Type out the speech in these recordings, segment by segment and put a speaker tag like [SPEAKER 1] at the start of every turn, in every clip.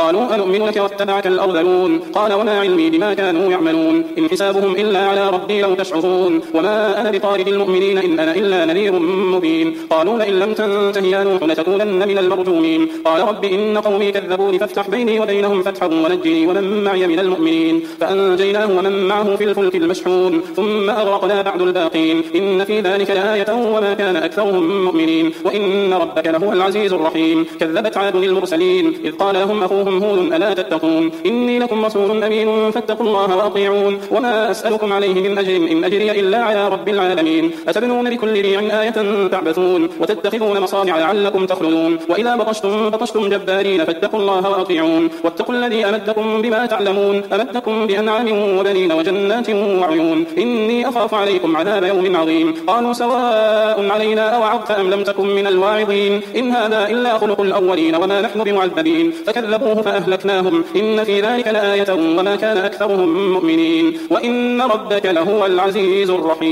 [SPEAKER 1] قالوا أنؤمن لك واتبعك الأرذلون قال وما علمي بما كانوا يعملون إن حسابهم إلا على ربي لو تشعرون وما أنا بطارد المؤمنين إن أنا إلا نذير مبين قالوا لئن لم تنته يا نوح لتكونن من المرجومين قال رب إن قومي كذبوني فافتح بيني وبينهم فتحا ونجني ومن معي من المؤمنين فأنجيناه ومن معه في الفلك المشحون ثم أغرقنا بعد الباقين إن في ذلك لآية وما كان أكثرهم مؤمنين وإن ربك لهو العزيز الرحيم كذبت عاد المرسلين إذ قال لهم أخوهم هود ألا تتقون إني لكم رسول أمين فاتقوا الله وأطيعون وما أسألكم عليه من أجر إن أجري إلا على رب العالمين أتبنون بكل ريع آية تعبثون وتتخذون مصانع لعلكم تخلدون وإذا بطشتم جبارين فاتقوا الله وأطيعون واتقوا الذي أمدكم بما تعلمون أمدكم بأنعام وبنين وجنات وعيون إني أخاف عليكم عذاب يوم عظيم قالوا سواء علينا أوعظت أم لم تكن من الواعظين إن هذا إلا خلق الأولين وما نحن بمعذبين فكذبوه فأهلكناهم إن في ذلك لآية وما كان أكثرهم مؤمنين وإن ربك لهو العزيز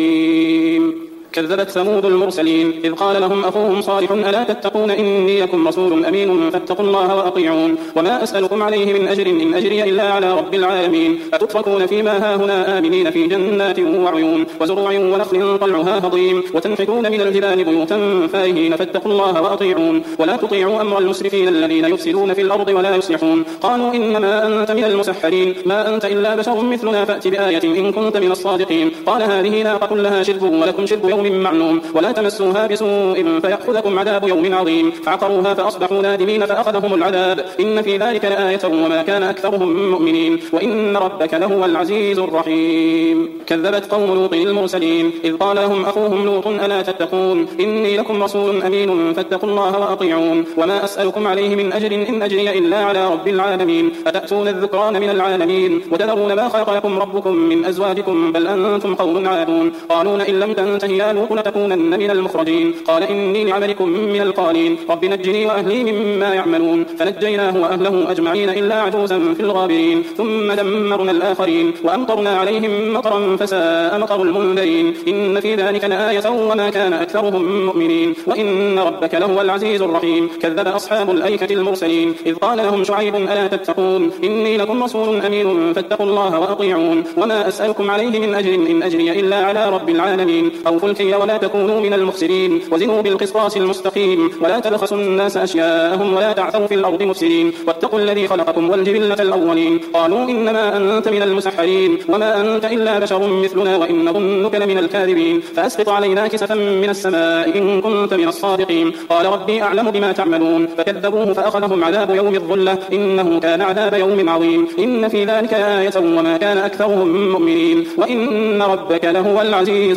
[SPEAKER 1] الرحيم كذبت ثمود المرسلين إذ قال لهم أخوهم صالح ألا تتقون إني لكم رسول أمين فاتقوا الله وأطيعون وما أسألكم عليه من أجر إن أجري إلا على رب العالمين أتتركون فيما هاهنا آمنين في جنات وعيون وزروع ونخل طلعها هضيم وتنحتون من الجبال بيوتا فارهين فاتقوا الله وأطيعون ولا تطيعوا أمر المسرفين الذين يفسدون في الأرض ولا يصلحون قالوا إنما أنت من المسحرين ما أنت إلا بشر مثلنا فأت بآية إن كنت من الصادقين قال هذه ناقة لها شرب ولكم شرب يوم معلوم ولا تمسوها بسوء فيأخذكم عذاب يوم عظيم فعقروها فأصبحوا نادمين فأخذهم العذاب إن في ذلك لآية وما كان أكثرهم مؤمنين وإن ربك لهو العزيز الرحيم كذبت قوم لوط المرسلين إذ قال لهم أخوهم لوط ألا تتقون إني لكم رسول أمين فاتقوا الله وأطيعون وما أسألكم عليه من أجر إن أجري إلا على رب العالمين أتأتون الذكران من العالمين وتذرون ما خلق لكم ربكم من أزواجكم بل أنتم قوم عادون قالوا لئن لم تنته يا لوط لتكونن من المخرجين قال إني لعملكم من القالين رب نجني وأهلي مما يعملون فنجيناه وأهله أجمعين إلا عجوزا في الغابرين ثم دمرنا الآخرين وأمطرنا عليهم مطرا فساء مطر المنذرين إن في ذلك لآية وما كان أكثرهم مؤمنين وإن ربك لهو العزيز الرحيم كذب أصحاب الأيكة المرسلين إذ قال لهم شعيب ألا تتقون إني لكم رسول أمين فاتقوا الله وأطيعون وما أسألكم عليه من أجر إن أجري إلا على رب العالمين أوفوا الكيل ولا تكونوا من المخسرين وزنوا بالقسطاس المستقيم ولا تبخسوا الناس أشياءهم ولا تعثوا في الأرض مفسدين واتقوا الذي خلقكم والجبلة الأولين قالوا إنما أنت من المسحرين وما أنت إلا بشر مثلنا وإن ظنك لمن الكاذبين فأسقط علينا كسفا من السماء إن كنت من الصادقين قال ربي أعلم بما تعملون فكذبوه فأخذهم عذاب يوم الظلة إنه كان عذاب يوم عظيم إن في ذلك آية وما كان أكثرهم مؤمنين وإن ربك لهو العزيز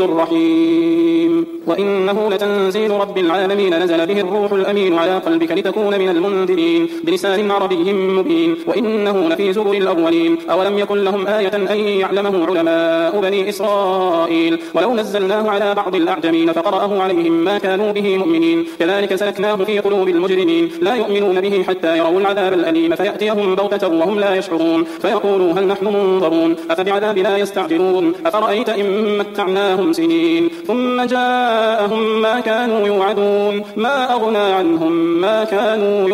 [SPEAKER 1] الرحيم وإنه لتنزيل رب العالمين نزل به الروح الأمين على قلبك لتكون من المنذرين بلسان عربي مبين وإنه لفي زبر الأولين أولم يكن لهم آية أن يعلمه علماء بني إسرائيل ولو نزلناه على بعض الأعجمين فقرأه عليهم ما كانوا به مؤمنين كذلك سلكناه في قلوب المجرمين لا يؤمنون به حتى يروا العذاب الأليم فيأتيهم بغتة وهم لا يشعرون فيقولوا هل نحن منظرون أفبعذابنا يستعجلون أفرأيت إن متعناهم سنين ثم جاءهم ما كانوا يوعدون ما أغنى عنهم ما كانوا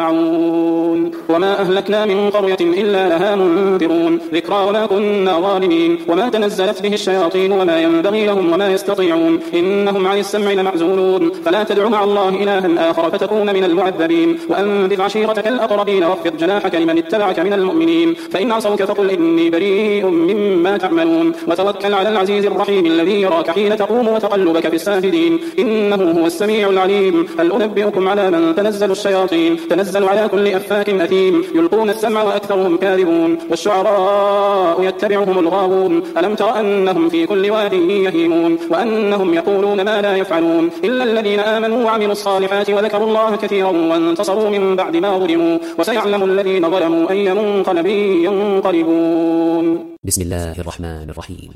[SPEAKER 1] يمتعون وما أهلكنا من قرية إلا لها منذرون ذكرى وما كنا ظالمين وما تنزلت به الشياطين وما ينبغي لهم وما يستطيعون إنهم عن السمع لمعزولون فلا تدع مع الله إلها آخر فتكون من المعذبين وأنذر عشيرتك الأقربين واخفض جناحك لمن اتبعك من المؤمنين فإن عصوك فقل إني بريء مما تعملون وتوكل على العزيز الرحيم الذي يراك حين تقوم وتقلبك في الساجدين إنه هو السميع العليم هل أنبئكم على من تنزل الشياطين تنزل على كل أفاك أثيم يلقون السمع وأكثرهم كاذبون والشعراء يتبعهم الغاوون ألم تر أنهم في كل واد يهيمون وأنهم يقولون ما لا يفعلون إلا الذين آمنوا وعملوا الصالحات وذكروا الله كثيرا وانتصروا من بعد ما ظلموا وسيعلم الذين ظلموا أي منقلب ينقلبون
[SPEAKER 2] بسم الله الرحمن الرحيم.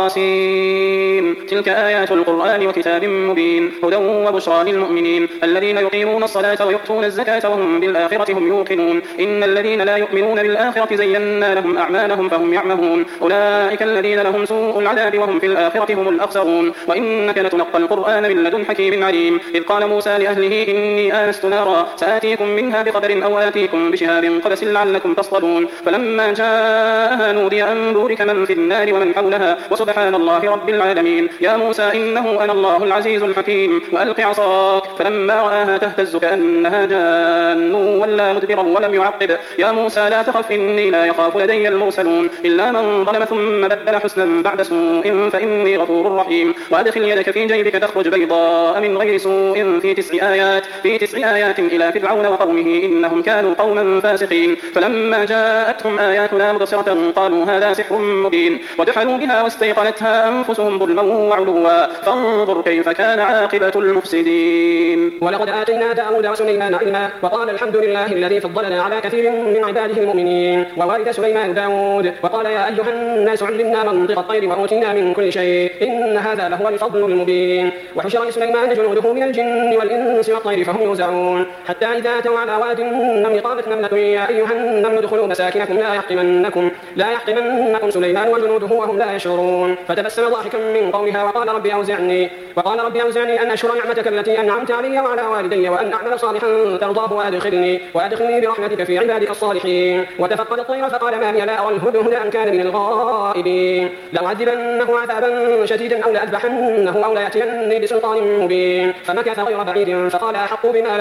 [SPEAKER 1] طاسين. تلك آيات القرآن وكتاب مبين هدى وبشرى للمؤمنين الذين يقيمون الصلاة ويؤتون الزكاة وهم بالآخرة هم يوقنون إن الذين لا يؤمنون بالآخرة زينا لهم أعمالهم فهم يعمهون أولئك الذين لهم سوء العذاب وهم في الآخرة هم الأخسرون وإنك لتلقى القرآن من لدن حكيم عليم إذ قال موسى لأهله إني آنست نارا سآتيكم منها بقدر أو آتيكم بشهاب قبس لعلكم تصطلون فلما جاءها نودي أن بورك من في النار ومن حولها وسبحان الله رب العالمين يا موسى إنه أنا الله العزيز الحكيم وألق عصاك فلما رآها تهتز كأنها جان ولا مدبرا ولم يعقب يا موسى لا تخف إني لا يخاف لدي المرسلون إلا من ظلم ثم بدل حسنا بعد سوء فإني غفور رحيم وأدخل يدك في جيبك تخرج بيضاء من غير سوء في 9 آيات إلى فرعون وقومه إنهم كانوا قوما فاسقين فلما جاءتهم آياتنا مبصرة قالوا هذا سحر مبين وجحدوا بها واستيقنتها أنفسهم ظلما وعلوا فانظر كيف كان عاقبة المفسدين.
[SPEAKER 3] ولقد آتينا داود وسليمان علما وقال الحمد لله الذي فضلنا على كثير من عباده المؤمنين ووالد سليمان داود وقال يا أيها الناس علمنا منطق الطير وأوتينا من كل شيء إن هذا لهو الفضل المبين. وحشر لسليمان جنوده من الجن والإنس والطير فهم يوزعون حتى إذا أتوا على واد النمل قالت نملة يا أيها النمل ادخلوا مساكنكم لا يحطمنكم سليمان وجنوده وهم لا يشعرون فتبسم ضاحكا من قولها وقال رب أوزعني أن أشكر نعمتك التي أنعمت علي وعلى والدي وأن أعمل صالحا ترضاه وأدخلني برحمتك في عبادك الصالحين. وتفقد الطير فقال ما لي لا أرى الهدهد أم كان من الغائبين لأعذبنه عذابا شديدا أو لأذبحنه أو ليأتيني بسلطان مبين. فمكث غير بعيد فقال أحط بما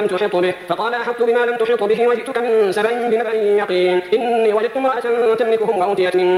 [SPEAKER 3] لم تحط به وجئتك من سبأ بنبأ يقين إني وجدت امرأة تملكهم وأوتيت من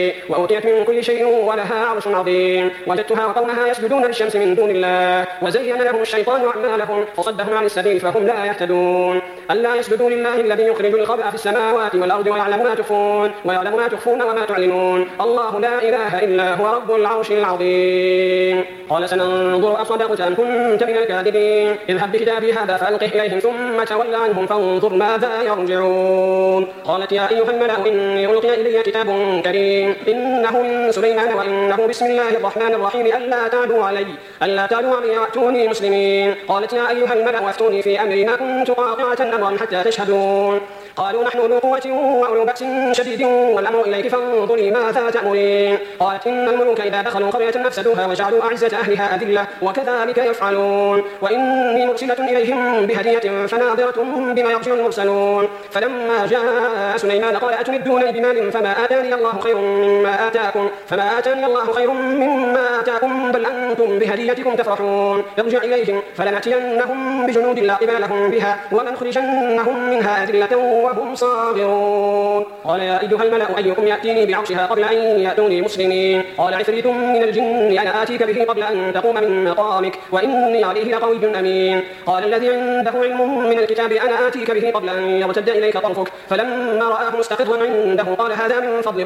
[SPEAKER 3] كل شيء ولها عرش عظيم وجدتها وقومها يسجدون للشمس من دون الله وزين لهم الشيطان أعمالهم فصدهم عن السبيل فهم لا يهتدون ألا يسجدوا لله الذي يخرج الخبأ في السماوات والأرض ويعلم ما تخفون وما تعلنون الله لا إله إلا هو رب العرش العظيم. قال سننظر أصدقت أم كنت من الكاذبين اذهب بكتابي هذا فألقه إليهم ثم تول عنهم فانظر ماذا يرجعون. قالت يا أيها الملأ إني ألقي إلي كتاب كريم إنه من سليمان وإنه بسم الله الرحمن الرحيم ألا تعلوا علي وأتوني مسلمين. قالت يا أيها الملأ أفتوني في أمري ما كنت قاطعة أمرا حتى تشهدون. قالوا نحن ذو قوة وأولو بأس شديد والأمر إليك فانظري ماذا تأمرين. قالت إن الملوك إذا دخلوا قرية أفسدوها وجعلوا أعزة أهلها أذلة وكذلك يفعلون وإني مرسلة إليهم بهدية فناظرة بما يرجع المرسلون. فلما جاء سليمان قال أتمدونني بمال فما آتاني الله خير مما آتاكم بل أنتم بهديتكم تفرحون. ارجع إليهم فلنأتينهم بجنود لا قبل لهم بها ولنخرجنهم منها أذلة وهم صاغرون. قال يا أيها الملأ أيكم يأتيني بعرشها قبل أن يأتوني مسلمين. قال عفريت من الجن أنا آتيك به قبل أن تقوم من مقامك وإني عليه لقوي أمين. قال الذي عنده علم من الكتاب أنا آتيك به قبل أن يرتد إليك طرفك فلما رآه مستقرا عنده قال هذا من فضل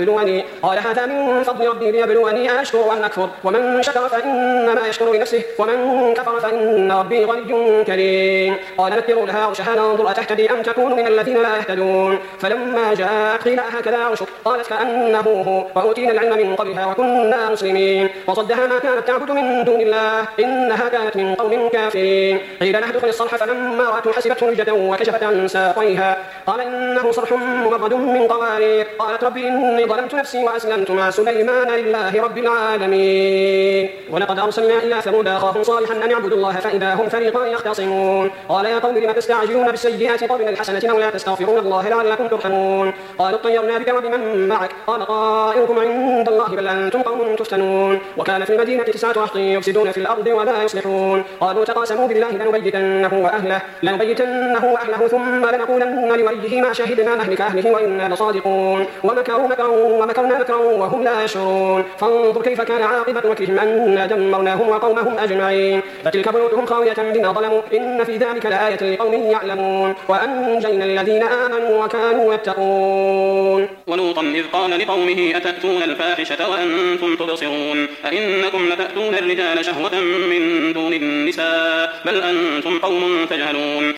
[SPEAKER 3] ربي ليبلوني أشكر أم أكفر ومن شكر فإنما يشكر لنفسه ومن كفر فإن ربي غني كريم. قال نكروا لها عرشها ننظر أتهتدي أم تكون من الذين لا يهتدون. فلما جاءت قيل هكذا عرشك قالت كأنه هو وأوتينا العلم من قبلها وكنا مسلمين. وصدها ما كانت تعبد من دون الله إنها كانت من قوم كافرين. قيل لها ادخل الصرح فلما رأته حسبته لجة وكشفت عن ساقيها قال إنه صرح ممرد من قوارير. قالت ربي إني ظلمت نفسي وأسلمت مع سليمان لله رب العالمين. ولقد أرسلنا إلى ثمود أخاهم صالحا أن اعبدوا الله فإذا هم فريقان يختصمون. قال يا قوم لم تستعجلون بالسيئات قبل الحسنة أولا تستغفرون الله لعلكم ترحمون. قالوا اطيرنا بك وبمن معك قال طائركم عند الله بل أنتم قوم تفتنون. وكان في المدينة 9 أخت يفسدون في الأرض ولا يصلحون. قالوا تقاسموا بالله لنبيتنه وأهله ثم لنقولن لوليه ما شهدنا مهلك أهله وإنا لصادقون. ومكروا ومكرنا مكرا وهم لا يشعرون. فانظر كيف كان عاقبة مكرهم أنا دمرناهم وقومهم أجمعين. فتلك بيوتهم خاوية بما ظلموا إن في ذلك لآية لقوم يعلمون. وأنجينا الذين آمنوا وكانوا يتقون.
[SPEAKER 1] ولوطا إذ قال لقومه أتأتون الفاحشة وأنتم تبصرون أئنكم لتأتون الرجال شهوة من دون النساء بل أنتم قوم تجهلون